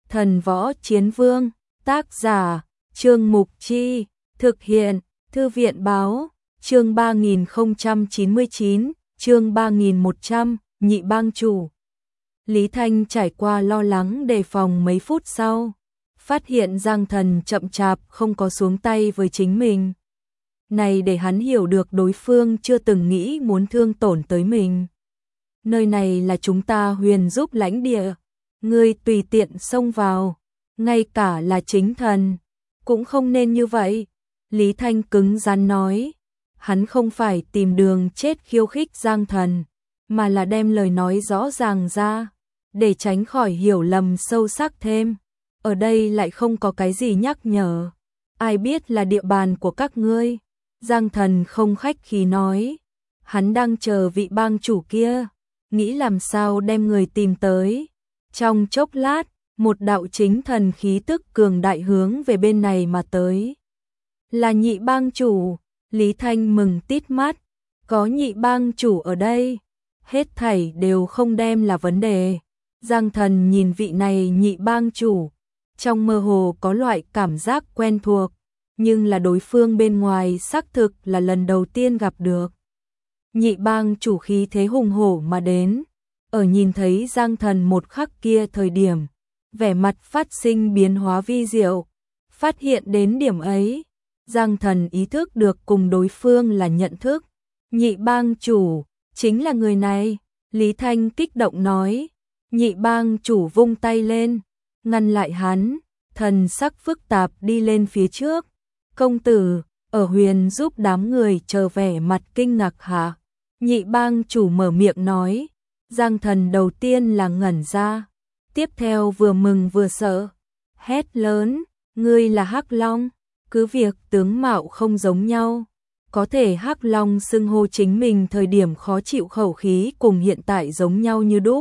Thần Võ Chiến Vương, tác giả, Trương Mục Chi, thực hiện, Thư viện Báo, chương 3099, chương 3100, nhị bang chủ. Lý Thanh trải qua lo lắng đề phòng mấy phút sau, phát hiện Giang Thần chậm chạp không có xuống tay với chính mình. Này để hắn hiểu được đối phương chưa từng nghĩ muốn thương tổn tới mình. Nơi này là chúng ta Huyền giúp lãnh địa, ngươi tùy tiện xông vào, ngay cả là chính thần, cũng không nên như vậy. Lý Thanh cứng rắn nói, hắn không phải tìm đường chết khiêu khích Giang Thần, mà là đem lời nói rõ ràng ra, để tránh khỏi hiểu lầm sâu sắc thêm. Ở đây lại không có cái gì nhắc nhở, ai biết là địa bàn của các ngươi. Giang Thần không khách khí nói, hắn đang chờ vị bang chủ kia, nghĩ làm sao đem người tìm tới. Trong chốc lát, một đạo chính thần khí tức cường đại hướng về bên này mà tới. Là nhị bang chủ, Lý Thanh mừng tít mắt, có nhị bang chủ ở đây, hết thảy đều không đem là vấn đề. Giang Thần nhìn vị này nhị bang chủ, trong mơ hồ có loại cảm giác quen thuộc, nhưng là đối phương bên ngoài xác thực là lần đầu tiên gặp được. Nhị bang chủ khí thế hùng hổ mà đến, ở nhìn thấy Giang Thần một khắc kia thời điểm, vẻ mặt phát sinh biến hóa vi diệu. Phát hiện đến điểm ấy, Giang Thần ý thức được cùng đối phương là nhận thức. Nhị bang chủ, chính là người này, Lý Thanh kích động nói. Nhị bang chủ vung tay lên, ngăn lại hắn, thần sắc phức tạp đi lên phía trước. Công tử, ở Huyền giúp đám người chờ vẻ mặt kinh ngạc hả? Nhị bang chủ mở miệng nói. Giang Thần đầu tiên là ngẩn ra, tiếp theo vừa mừng vừa sợ, hét lớn, ngươi là Hắc Long, cứ việc tướng mạo không giống nhau, có thể Hắc Long xưng hô chính mình thời điểm khó chịu khẩu khí cùng hiện tại giống nhau như đúc.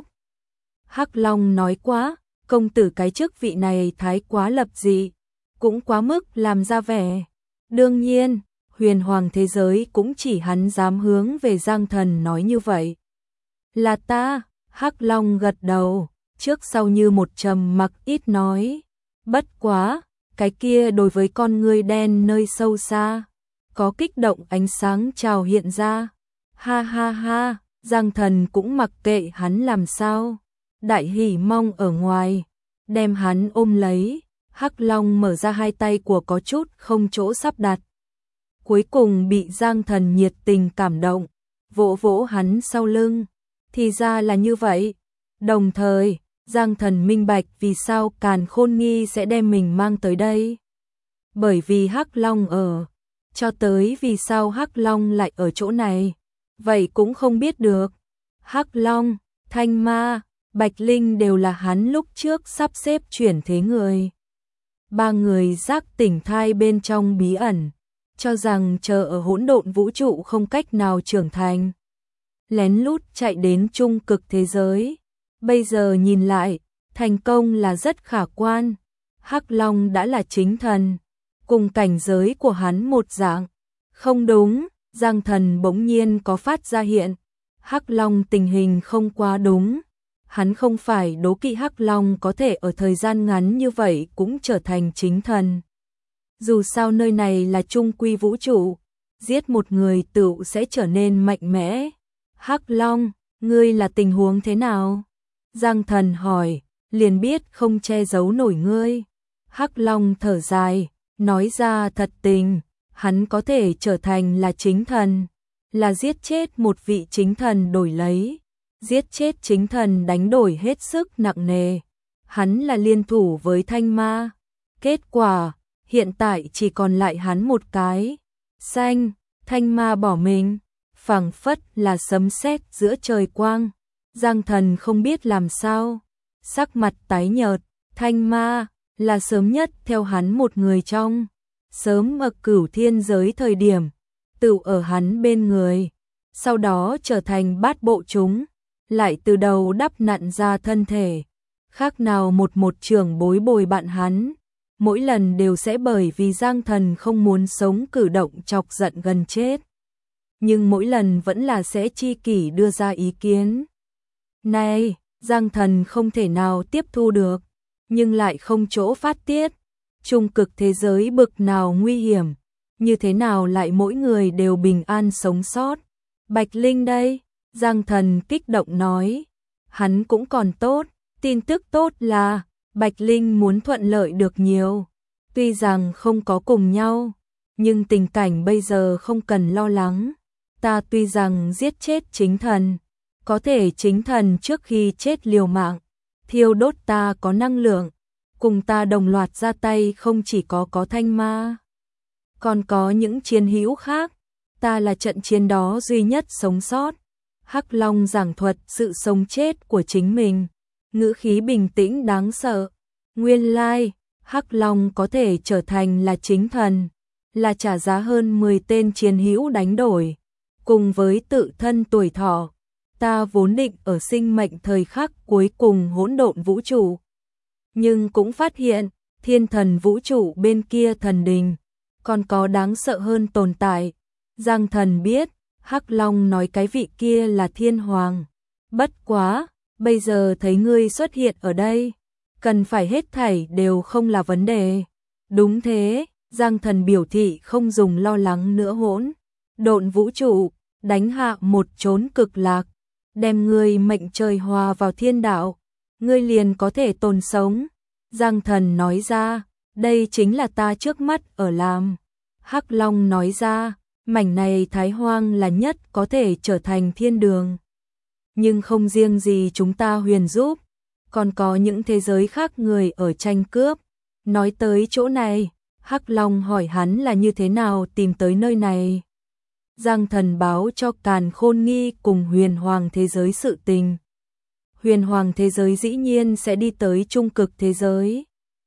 Hắc Long nói quá, công tử cái chức vị này thái quá lập dị, cũng quá mức làm ra vẻ. Đương nhiên, huyền hoàng thế giới cũng chỉ hắn dám hướng về Giang Thần nói như vậy. Là ta, Hắc Long gật đầu, trước sau như một trầm mặc ít nói. Bất quá, cái kia đối với con ngươi đen nơi sâu xa, có kích động ánh sáng trào hiện ra. Ha ha ha, Giang Thần cũng mặc kệ hắn làm sao. Đại hỉ mong ở ngoài, đem hắn ôm lấy. Hắc Long mở ra hai tay của có chút không chỗ sắp đặt. Cuối cùng bị Giang Thần nhiệt tình cảm động, vỗ vỗ hắn sau lưng. Thì ra là như vậy. Đồng thời, Giang Thần minh bạch vì sao Càn Khôn Nghi sẽ đem mình mang tới đây. Bởi vì Hắc Long ở, cho tới vì sao Hắc Long lại ở chỗ này, vậy cũng không biết được. Hắc Long, Thanh Ma, Bạch Linh đều là hắn lúc trước sắp xếp chuyển thế người. Ba người giác tỉnh thai bên trong bí ẩn, cho rằng chờ ở hỗn độn vũ trụ không cách nào trưởng thành, lén lút chạy đến trung cực thế giới. Bây giờ nhìn lại, thành công là rất khả quan. Hắc Long đã là chính thần, cùng cảnh giới của hắn một dạng. Không đúng, Giang Thần bỗng nhiên có phát ra hiện. Hắc Long tình hình không quá đúng. Hắn không phải đố kỵ Hắc Long có thể ở thời gian ngắn như vậy cũng trở thành chính thần. Dù sao nơi này là trung quy vũ trụ, giết một người tựu sẽ trở nên mạnh mẽ. Hắc Long, ngươi là tình huống thế nào? Giang Thần hỏi, liền biết không che giấu nổi ngươi. Hắc Long thở dài, nói ra thật tình, hắn có thể trở thành là chính thần, là giết chết một vị chính thần đổi lấy. Giết chết chính thần đánh đổi hết sức nặng nề. Hắn là liên thủ với Thanh Ma. Kết quả, hiện tại chỉ còn lại hắn một cái. Xanh, Thanh Ma bỏ mình, phảng phất là sấm sét giữa trời quang. Giang Thần không biết làm sao, sắc mặt tái nhợt. Thanh Ma là sớm nhất theo hắn một người trong. Sớm ở Cửu Thiên giới thời điểm, tự ở hắn bên người. Sau đó trở thành bát bộ chúng, lại từ đầu đắp nặn ra thân thể. Khác nào một trưởng bối bồi bạn hắn, mỗi lần đều sẽ bởi vì Giang Thần không muốn sống cử động chọc giận gần chết. Nhưng mỗi lần vẫn là sẽ chi kỷ đưa ra ý kiến. Này, Giang Thần không thể nào tiếp thu được. nhưng lại không chỗ phát tiết. Trung cực thế giới bực nào nguy hiểm, như thế nào lại mỗi người đều bình an sống sót. Bạch Linh đây, Giang Thần kích động nói, hắn cũng còn tốt, tin tức tốt là Bạch Linh muốn thuận lợi được nhiều. Tuy rằng không có cùng nhau, nhưng tình cảnh bây giờ không cần lo lắng. Ta tuy rằng giết chết chính thần, có thể chính thần trước khi chết liều mạng, thiêu đốt ta có năng lượng, cùng ta đồng loạt ra tay không chỉ có Thanh Ma, còn có những chiến hữu khác, ta là trận chiến đó duy nhất sống sót. Hắc Long giảng thuật sự sống chết của chính mình, ngữ khí bình tĩnh đáng sợ. Nguyên lai, Hắc Long có thể trở thành là chính thần, là trả giá hơn 10 tên chiến hữu đánh đổi, cùng với tự thân tuổi thọ. Ta vốn định ở sinh mệnh thời khắc cuối cùng hỗn độn vũ trụ, nhưng cũng phát hiện, thiên thần vũ trụ bên kia thần đình, còn có đáng sợ hơn tồn tại. Giang Thần biết, Hắc Long nói cái vị kia là thiên hoàng. Bất quá, bây giờ thấy ngươi xuất hiện ở đây, cần phải hết thảy đều không là vấn đề. Đúng thế, Giang Thần biểu thị không dùng lo lắng nữa. Hỗn độn vũ trụ, đánh hạ một chốn cực lạc, đem ngươi mệnh trời hòa vào thiên đạo, ngươi liền có thể tồn sống. Giang Thần nói ra, đây chính là ta trước mắt ở làm. Hắc Long nói ra, mảnh này Thái Hoang là nhất có thể trở thành thiên đường. Nhưng không riêng gì chúng ta Huyền giúp, còn có những thế giới khác người ở tranh cướp. Nói tới chỗ này, Hắc Long hỏi hắn là như thế nào tìm tới nơi này. Giang Thần báo cho Càn Khôn Nghi cùng Huyền Hoàng thế giới sự tình. Huyền Hoàng thế giới dĩ nhiên sẽ đi tới trung cực thế giới.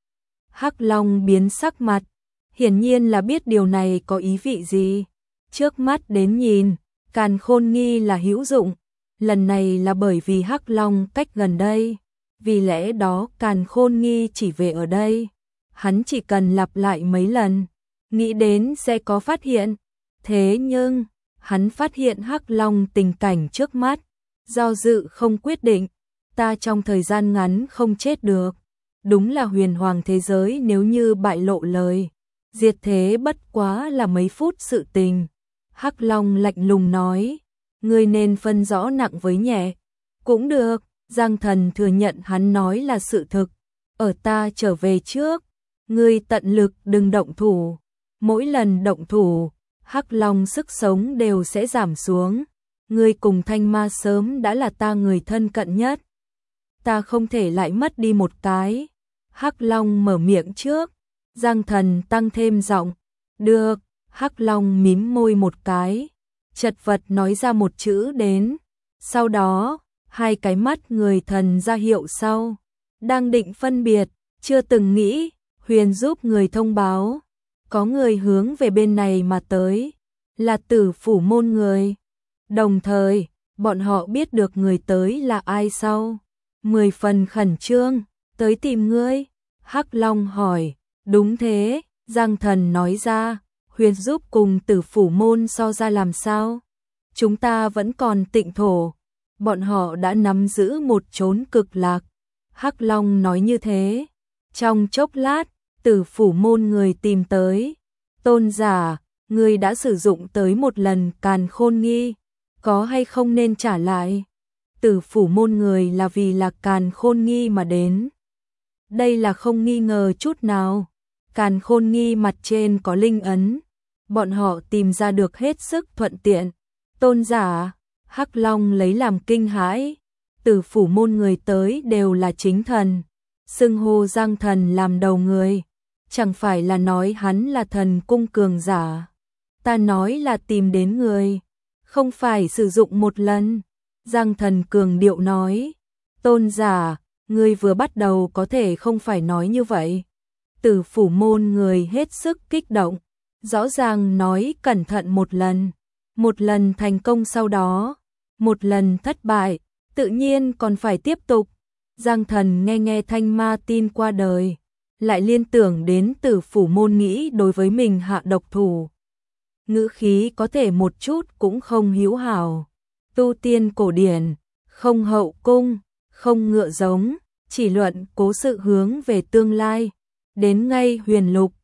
Hắc Long biến sắc mặt, hiển nhiên là biết điều này có ý vị gì. Trước mắt đến nhìn, Càn Khôn Nghi là hữu dụng, lần này là bởi vì Hắc Long cách gần đây, vì lẽ đó Càn Khôn Nghi chỉ về ở đây. Hắn chỉ cần lặp lại mấy lần, nghĩ đến sẽ có phát hiện. Thế nhưng, hắn phát hiện Hắc Long tình cảnh trước mắt, do dự không quyết định. Ta trong thời gian ngắn không chết được. Đúng là Huyền Hoàng thế giới nếu như bại lộ lời, diệt thế bất quá là mấy phút sự tình. Hắc Long lạnh lùng nói, ngươi nên phân rõ nặng với nhẹ. Cũng được, Giang Thần thừa nhận hắn nói là sự thực. Ở ta trở về trước, ngươi tận lực đừng động thủ. Mỗi lần động thủ, Hắc Long sức sống đều sẽ giảm xuống. Ngươi cùng Thanh Ma sớm đã là ta người thân cận nhất, ta không thể lại mất đi một cái. Hắc Long mở miệng trước, Giang Thần tăng thêm giọng, được. Hắc Long mím môi một cái, chật vật nói ra một chữ đến. Sau đó, hai cái mắt người thần ra hiệu sau. Đang định phân biệt, chưa từng nghĩ, Huyền giúp người thông báo. Có người hướng về bên này mà tới, là Tử Phủ môn người. Đồng thời, bọn họ biết được người tới là ai sau. 10 phần khẩn trương, tới tìm ngươi. Hắc Long hỏi, đúng thế, Giang Thần nói ra. Huyền giúp cùng Tử Phủ môn so ra làm sao? Chúng ta vẫn còn tịnh thổ, bọn họ đã nắm giữ một chốn cực lạc. Hắc Long nói như thế. Trong chốc lát, Tử Phủ môn người tìm tới. Tôn giả, ngươi đã sử dụng tới một lần Càn Khôn Nghi, có hay không nên trả lại? Tử Phủ môn người là vì là Càn Khôn Nghi mà đến. Đây là không nghi ngờ chút nào. Càn Khôn Nghi mặt trên có linh ấn, bọn họ tìm ra được hết sức thuận tiện. Tôn giả, Hắc Long lấy làm kinh hãi. Tử Phủ môn người tới đều là chính thần, xưng hô Giang Thần làm đầu người, chẳng phải là nói hắn là thần cung cường giả. Ta nói là tìm đến người, không phải sử dụng một lần. Giang Thần cường điệu nói, tôn giả, ngươi vừa bắt đầu có thể không phải nói như vậy. Tử Phủ môn người hết sức kích động, rõ ràng nói cẩn thận một lần thành công, sau đó một lần thất bại, tự nhiên còn phải tiếp tục. Giang Thần nghe Thanh Ma tin qua đời, lại liên tưởng đến Tử Phủ môn nghĩ đối với mình hạ độc thủ. Ngữ khí có thể một chút cũng không hữu hảo. Tu tiên cổ điển, không hậu cung, không ngựa giống, chỉ luận cố sự hướng về tương lai. Đến ngay huyền lục,